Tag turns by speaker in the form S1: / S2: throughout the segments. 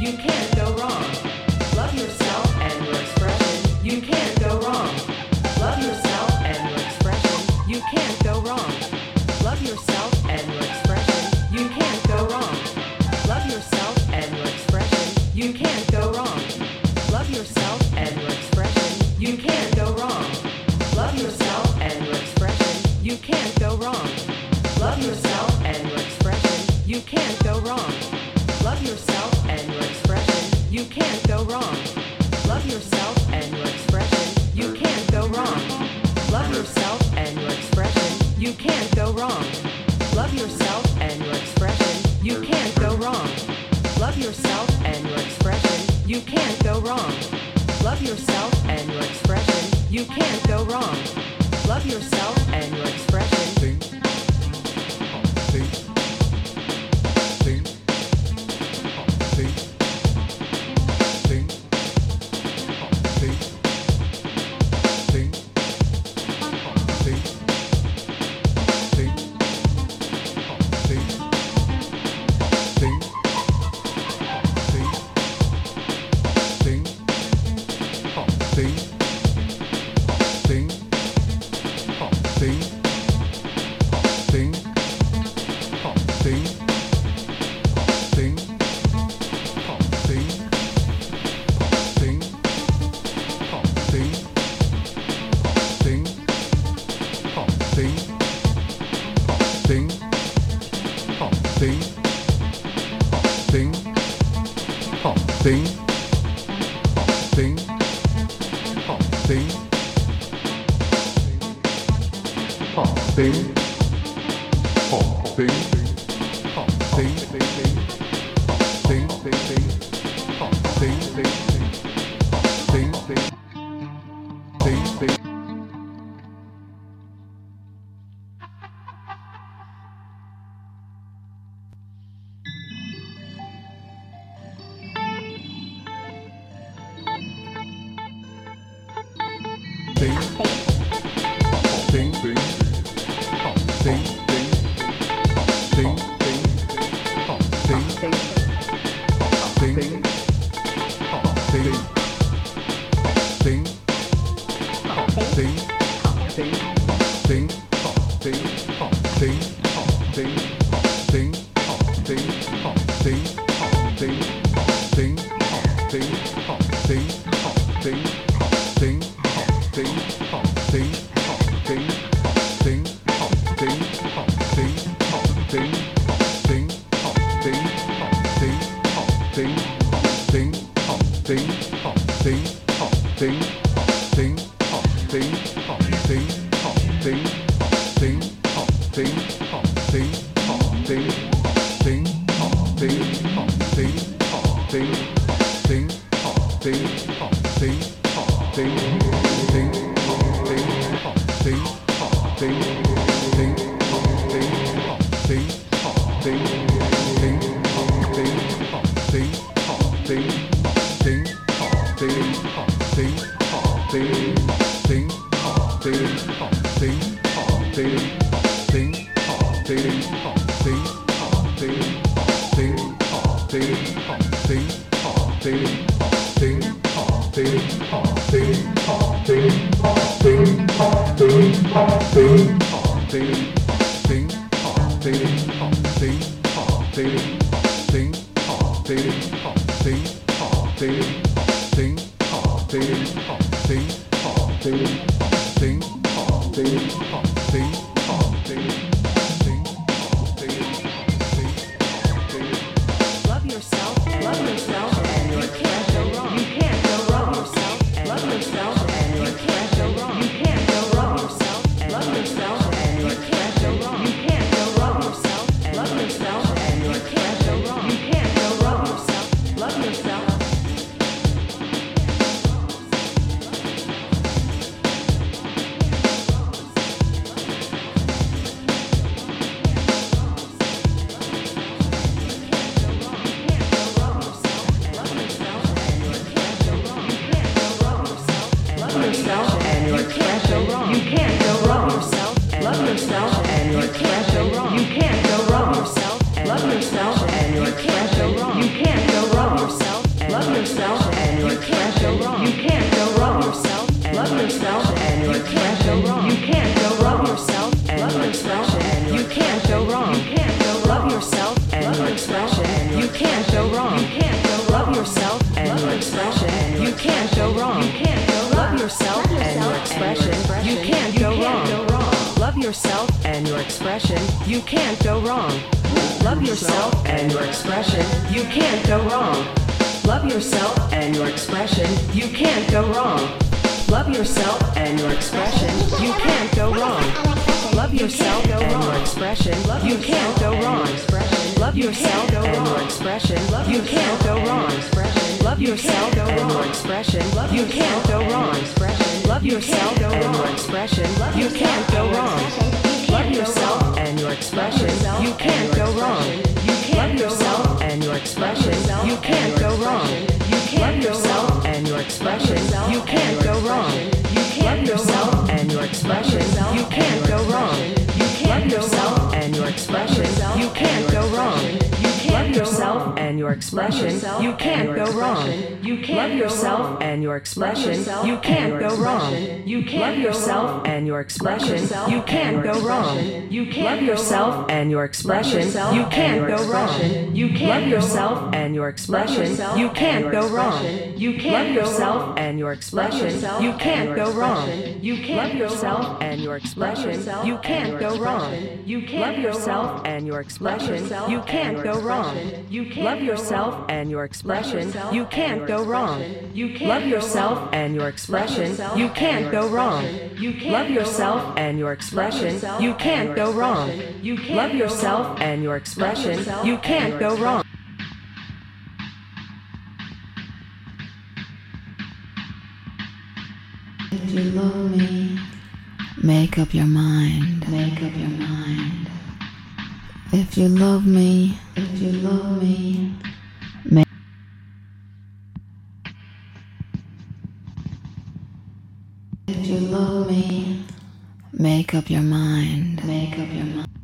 S1: You can't go wrong. Love yourself and your expression. You can't go wrong. Love yourself and your expression. You can't go wrong. Love yourself and your expression. You can't go wrong. Love yourself and your expression. You can't go wrong. Love yourself and your expression. You can't go wrong. Love yourself and your expression. You can't go wrong. Love yourself and your expression. You can't go wrong. Love yourself and your expression. You can't go wrong. Love yourself and your expression. You can't go wrong. Love yourself and your expression. You can't go wrong. Love yourself and your expression. You can't go wrong. Love yourself and your expression. You can't go wrong. Love yourself and your expression. You can't go wrong. Love yourself and your expression. yourself and you can't go wrong. You can't go wrong yourself. Love yourself and you can't go wrong. You can't go wrong yourself. yourself and your expression, you can't go wrong. Love yourself and your expression, you can't go wrong. Love yourself and your expression, you can't go wrong. Love yourself and your expression, you can't go wrong. Love yourself and your expression, you can't go wrong. Love yourself and your expression, you can't go wrong. Love yourself and your expression, you can't go wrong. Love yourself and your expression, you can't go wrong. Love yourself and your expression, you can't go wrong. Love yourself and your expression, you can't go wrong. Love yourself and your expression, you can't go wrong. Love yourself and your expression, you can't go wrong. Love yourself and your expression, you can't go wrong. Love yourself and your expression, you can't go wrong. Love yourself and your expression, you can't go wrong. Love yourself and your expression, you can't go wrong. Love yourself and your expression, you can't go wrong. Love yourself and your expression, you can't go wrong. Love yourself and your expression, you can't go wrong. Love yourself and your expression, you can't go wrong. Love yourself and your expression, you can't go wrong. Love yourself and your expression, you can't go wrong. Love yourself and your expression, you can't go wrong. Love yourself and your expression, you can't go wrong. Love yourself and your expression, you can't go wrong.
S2: If you love me, make up your mind, make up your mind. If you love me, if you love me, make. If you love me, make up your mind, make up your mind.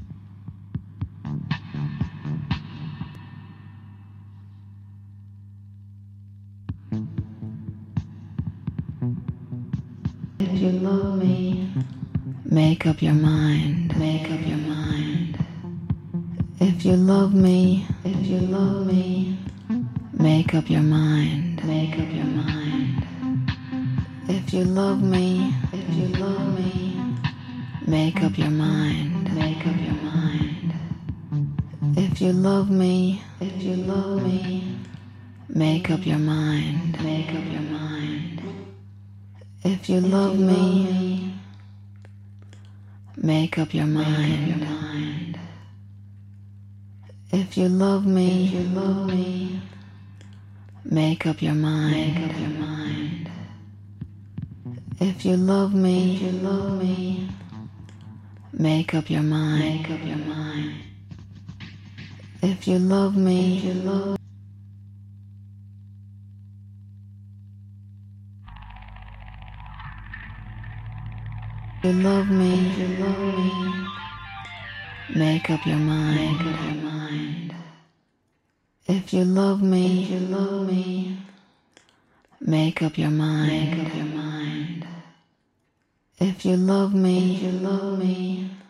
S2: If you love me, make up your mind, make up your mind. If you love me, if you love me, make up your mind, make up your mind. If you love me, if you love me, make up your mind, make up your mind. If you love me, if you love me, make up your mind, make up your mind. If you love me, make up your mind. If you love me, if you love me, make up your mind, make up your mind. If you love me, if you love me, make up your mind, make up your mind. If you love me, if you love. If you love me, if you love me, make up your mind, make up your mind. If you love me, if you love me, make up your mind, make up your mind. If you love me, if you love me,